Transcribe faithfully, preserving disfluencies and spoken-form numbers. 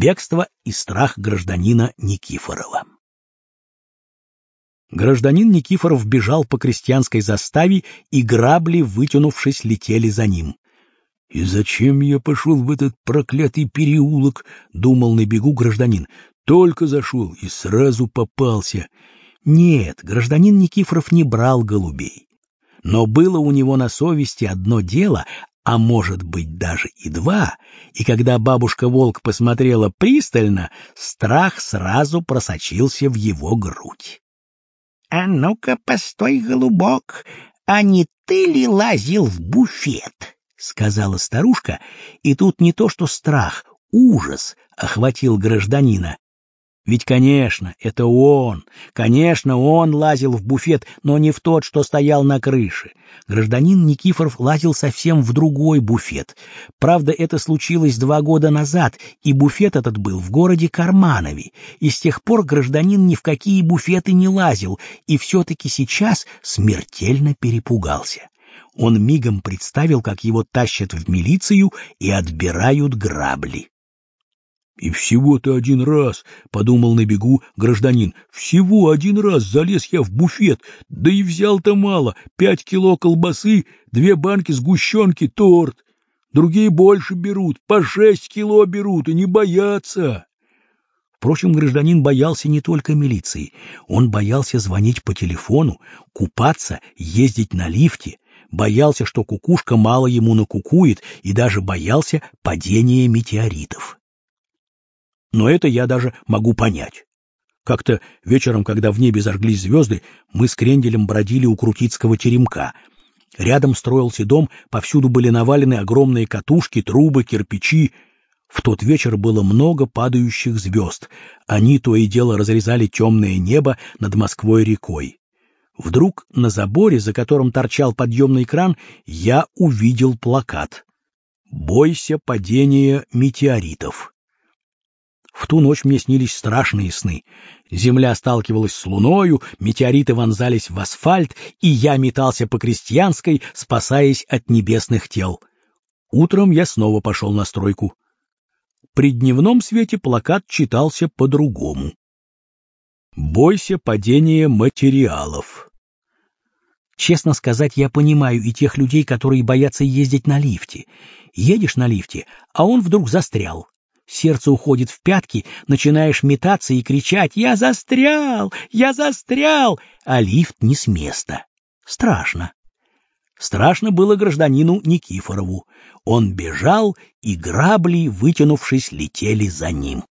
Бегство и страх гражданина Никифорова. Гражданин Никифоров бежал по крестьянской заставе, и грабли, вытянувшись, летели за ним. «И зачем я пошел в этот проклятый переулок?» — думал на бегу гражданин. «Только зашел и сразу попался». Нет, гражданин Никифоров не брал голубей. Но было у него на совести одно дело, а может быть даже и два, и когда бабушка-волк посмотрела пристально, страх сразу просочился в его грудь. — А ну-ка, постой, голубок, а не ты ли лазил в буфет? — сказала старушка, и тут не то что страх, ужас охватил гражданина. Ведь, конечно, это он, конечно, он лазил в буфет, но не в тот, что стоял на крыше. Гражданин Никифоров лазил совсем в другой буфет. Правда, это случилось два года назад, и буфет этот был в городе Карманове. И с тех пор гражданин ни в какие буфеты не лазил, и все-таки сейчас смертельно перепугался. Он мигом представил, как его тащат в милицию и отбирают грабли. «И всего-то один раз, — подумал на бегу гражданин, — всего один раз залез я в буфет, да и взял-то мало, пять кило колбасы, две банки сгущенки, торт. Другие больше берут, по шесть кило берут и не боятся». Впрочем, гражданин боялся не только милиции. Он боялся звонить по телефону, купаться, ездить на лифте, боялся, что кукушка мало ему накукует, и даже боялся падения метеоритов. Но это я даже могу понять. Как-то вечером, когда в небе зажглись звезды, мы с Кренделем бродили у Крутицкого теремка. Рядом строился дом, повсюду были навалены огромные катушки, трубы, кирпичи. В тот вечер было много падающих звезд. Они то и дело разрезали темное небо над Москвой-рекой. Вдруг на заборе, за которым торчал подъемный кран, я увидел плакат «Бойся падения метеоритов». В ту ночь мне снились страшные сны. Земля сталкивалась с луною, метеориты вонзались в асфальт, и я метался по Крестьянской, спасаясь от небесных тел. Утром я снова пошел на стройку. При дневном свете плакат читался по-другому. «Бойся падения материалов». Честно сказать, я понимаю и тех людей, которые боятся ездить на лифте. Едешь на лифте, а он вдруг застрял. Сердце уходит в пятки, начинаешь метаться и кричать «Я застрял! Я застрял!», а лифт не с места. Страшно. Страшно было гражданину Никифорову. Он бежал, и грабли, вытянувшись, летели за ним.